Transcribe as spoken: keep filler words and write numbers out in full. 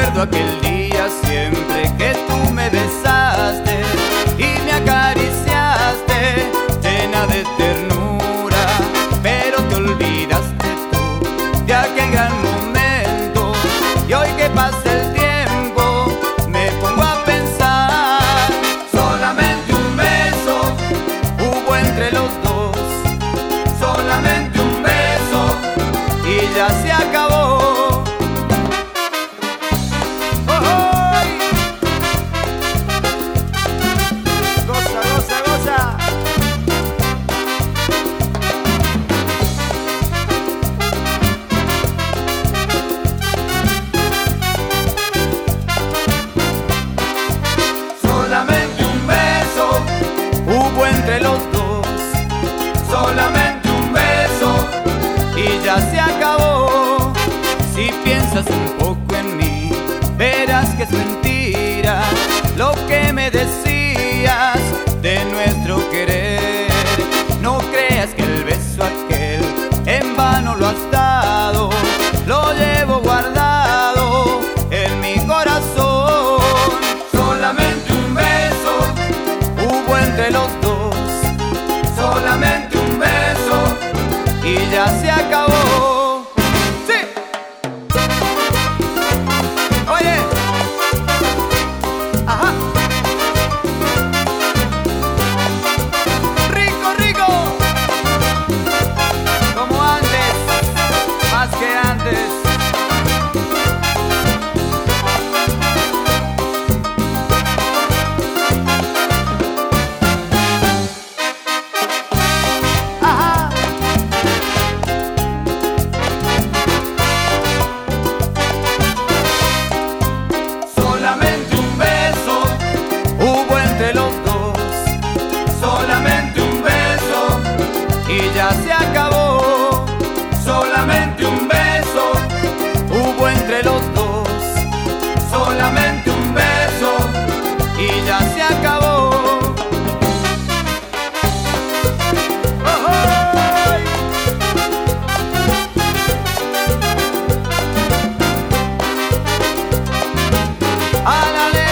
Recuerdo aquel día siempre que tú me besaste y me acariciaste, llena de ternura, pero te olvidaste tú de aquel gran momento. Y hoy que pasa el tiempo me pongo a pensar, solamente un beso hubo entre los dos, solamente un beso y ya se acabó. Hubo entre los dos, solamente un beso y ya se acabó. Si piensas un poco en mí, verás que es mentira lo que me decías de nuestro querer. No creas que el beso aquel en vano lo has dado, lo llevo guardado en mi corazón. Solamente un beso hubo entre los dos, solamente un beso y ya se acabó. ¡Sí! Oye, ajá, rico, rico, como antes, más que antes. Solamente un beso y ya se acabó. Solamente un beso hubo entre los dos, solamente un beso y ya se acabó. Oh, oh. A la